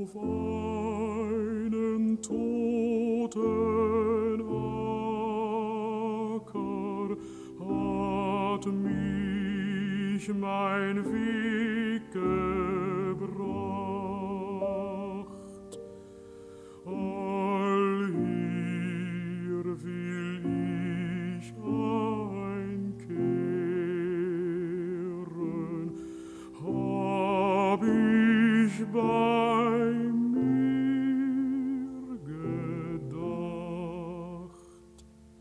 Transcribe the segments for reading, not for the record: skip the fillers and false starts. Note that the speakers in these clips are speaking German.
auf einen toten Acker hat mich mein Weg gebracht. Allhier will ich einkehren, hab ich bei mir gedacht.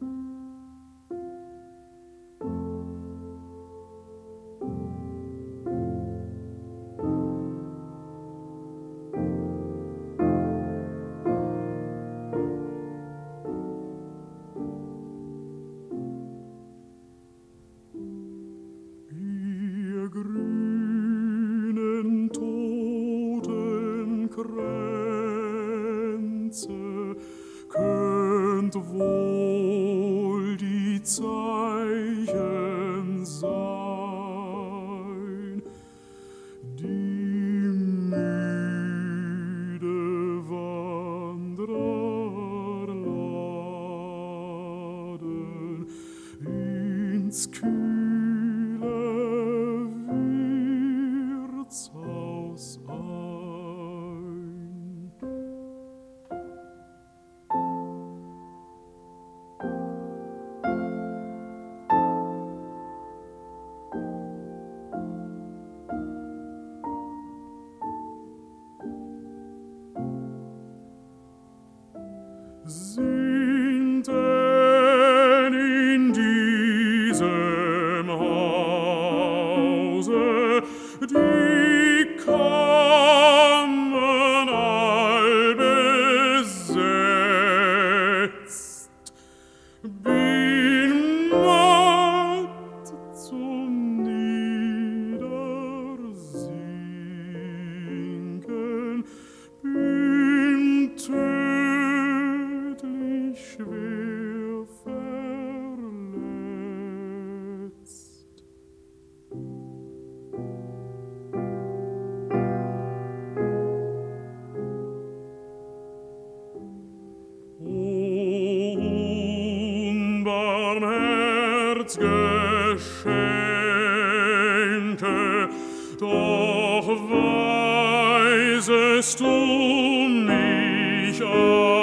Ihr grünen Totenkränze könnt wohl die Zeichen sein, die müde Wanderer laden ins kühle Wirtshaus ein. Sind denn in diesem Hause die Kammern all besetzt? Bin matt zum Niedersinken, bin tödlich schwer verletzt. Unbarmherz'ge doch weisest du mich